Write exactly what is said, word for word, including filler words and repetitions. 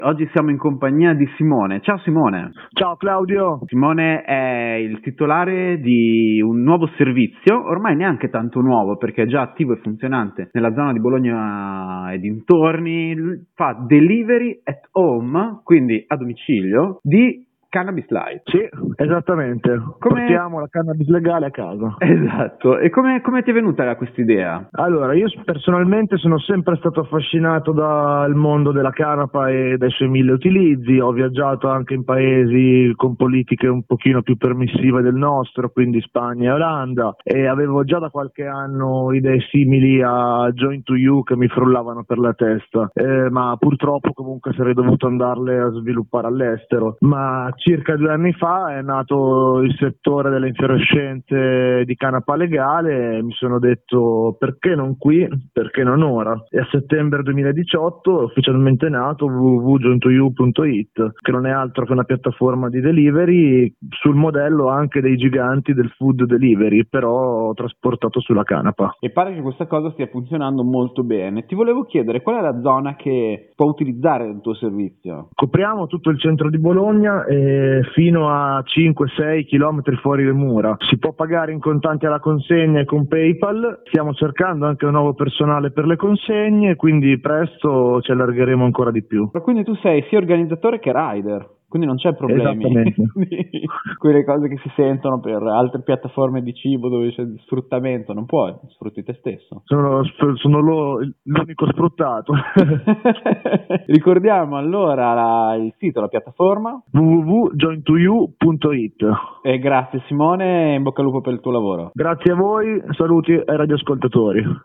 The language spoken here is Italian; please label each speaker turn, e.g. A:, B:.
A: Oggi siamo in compagnia di Simone. Ciao Simone.
B: Ciao Claudio.
A: Simone è il titolare di un nuovo servizio, ormai neanche tanto nuovo perché è già attivo e funzionante nella zona di Bologna e dintorni. Fa delivery at home, quindi a domicilio, di Cannabis Light.
B: Sì, esattamente.
A: Come...
B: Portiamo la cannabis legale a casa.
A: Esatto. E come, come ti è venuta questa idea?
B: Allora, io personalmente sono sempre stato affascinato dal mondo della canapa e dai suoi mille utilizzi. Ho viaggiato anche in paesi con politiche un pochino più permissive del nostro, quindi Spagna e Olanda, e avevo già da qualche anno idee simili a Joint to You che mi frullavano per la testa, eh, ma purtroppo comunque sarei dovuto andarle a sviluppare all'estero. Ma circa due anni fa è nato il settore delle infiorescenze di canapa legale e mi sono detto perché non qui, perché non ora. E a settembre duemiladiciotto è ufficialmente nato w w w punto joint to you punto i t, che non è altro che una piattaforma di delivery sul modello anche dei giganti del food delivery, però trasportato sulla canapa.
A: E pare che questa cosa stia funzionando molto bene. Ti volevo chiedere qual è la zona che può utilizzare il tuo servizio?
B: Copriamo tutto il centro di Bologna e fino a cinque sei chilometri fuori le mura. Si può pagare in contanti alla consegna e con PayPal. Stiamo cercando anche un nuovo personale per le consegne, quindi presto ci allargheremo ancora di più.
A: Quindi tu sei sia organizzatore che rider, quindi non c'è problemi.
B: Esattamente.
A: Quelle cose che si sentono per altre piattaforme di cibo dove c'è sfruttamento, non puoi, sfrutti te stesso.
B: Sono, sono lo, l'unico sfruttato.
A: Ricordiamo allora la, il sito, la piattaforma
B: w w w punto joint to you punto i t.
A: E grazie Simone, in bocca al lupo per il tuo lavoro.
B: Grazie a voi, saluti ai radioascoltatori.